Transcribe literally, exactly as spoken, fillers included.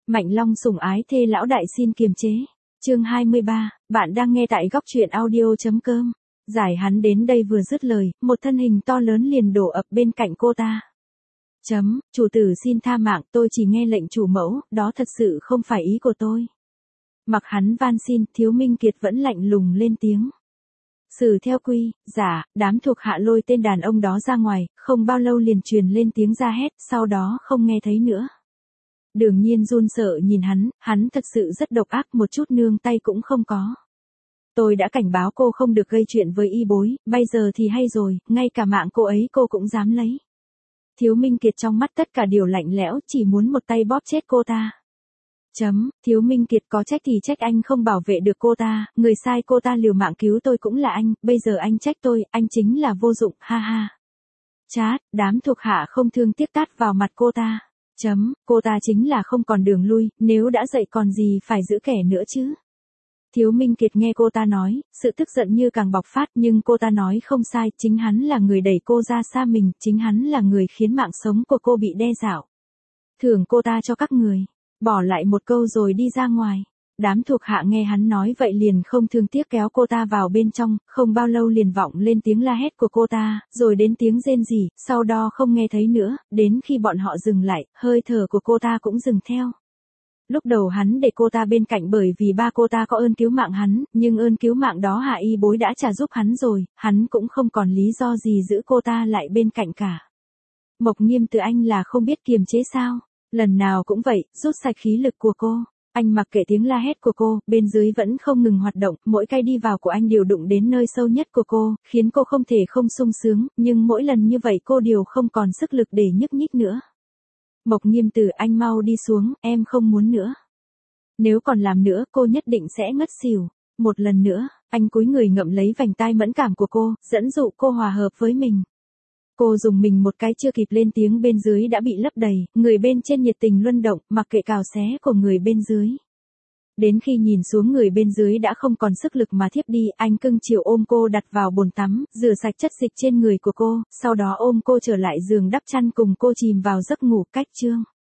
Mạnh Long sủng ái thê lão đại xin kiềm chế. Chương hai mươi ba, bạn đang nghe tại góc truyện audio.com. Giải hắn đến đây vừa dứt lời, một thân hình to lớn liền đổ ập bên cạnh cô ta. Chấm, chủ tử xin tha mạng, tôi chỉ nghe lệnh chủ mẫu, đó thật sự không phải ý của tôi. Mặc hắn van xin, Thiếu Minh Kiệt vẫn lạnh lùng lên tiếng. Xử theo quy, giả, đám thuộc hạ lôi tên đàn ông đó ra ngoài, không bao lâu liền truyền lên tiếng ra hét, sau đó không nghe thấy nữa. Đường Nhiên run sợ nhìn hắn, hắn thật sự rất độc ác, một chút nương tay cũng không có. Tôi đã cảnh báo cô không được gây chuyện với y bối, bây giờ thì hay rồi, ngay cả mạng cô ấy cô cũng dám lấy. Thiếu Minh Kiệt trong mắt tất cả đều lạnh lẽo, chỉ muốn một tay bóp chết cô ta. Chấm, Thiếu Minh Kiệt có trách thì trách anh không bảo vệ được cô ta, người sai cô ta liều mạng cứu tôi cũng là anh, bây giờ anh trách tôi, anh chính là vô dụng, ha ha. Chát, đám thuộc hạ không thương tiếc tát vào mặt cô ta. Chấm, cô ta chính là không còn đường lui, nếu đã dậy còn gì phải giữ kẻ nữa chứ. Thiếu Minh Kiệt nghe cô ta nói, sự tức giận như càng bộc phát, nhưng cô ta nói không sai, chính hắn là người đẩy cô ra xa mình, chính hắn là người khiến mạng sống của cô bị đe dọa. Thưởng cô ta cho các người, bỏ lại một câu rồi đi ra ngoài. Đám thuộc hạ nghe hắn nói vậy liền không thương tiếc kéo cô ta vào bên trong, không bao lâu liền vọng lên tiếng la hét của cô ta, rồi đến tiếng rên rỉ, sau đó không nghe thấy nữa, đến khi bọn họ dừng lại, hơi thở của cô ta cũng dừng theo. Lúc đầu hắn để cô ta bên cạnh bởi vì ba cô ta có ơn cứu mạng hắn, nhưng ơn cứu mạng đó Hạ Y bối đã trả giúp hắn rồi, hắn cũng không còn lý do gì giữ cô ta lại bên cạnh cả. Mộc Nghiêm từ anh là không biết kiềm chế sao, lần nào cũng vậy, rút sạch khí lực của cô. Anh mặc kệ tiếng la hét của cô, bên dưới vẫn không ngừng hoạt động, mỗi cái đi vào của anh đều đụng đến nơi sâu nhất của cô, khiến cô không thể không sung sướng, nhưng mỗi lần như vậy cô đều không còn sức lực để nhúc nhích nữa. Mộc Nghiêm Tử, anh mau đi xuống, em không muốn nữa. Nếu còn làm nữa, cô nhất định sẽ ngất xỉu. Một lần nữa, anh cúi người ngậm lấy vành tai mẫn cảm của cô, dẫn dụ cô hòa hợp với mình. Cô dùng mình một cái chưa kịp lên tiếng bên dưới đã bị lấp đầy, người bên trên nhiệt tình luân động, mặc kệ cào xé của người bên dưới. Đến khi nhìn xuống người bên dưới đã không còn sức lực mà thiếp đi, anh cưng chiều ôm cô đặt vào bồn tắm, rửa sạch chất dịch trên người của cô, sau đó ôm cô trở lại giường đắp chăn cùng cô chìm vào giấc ngủ. Cách chương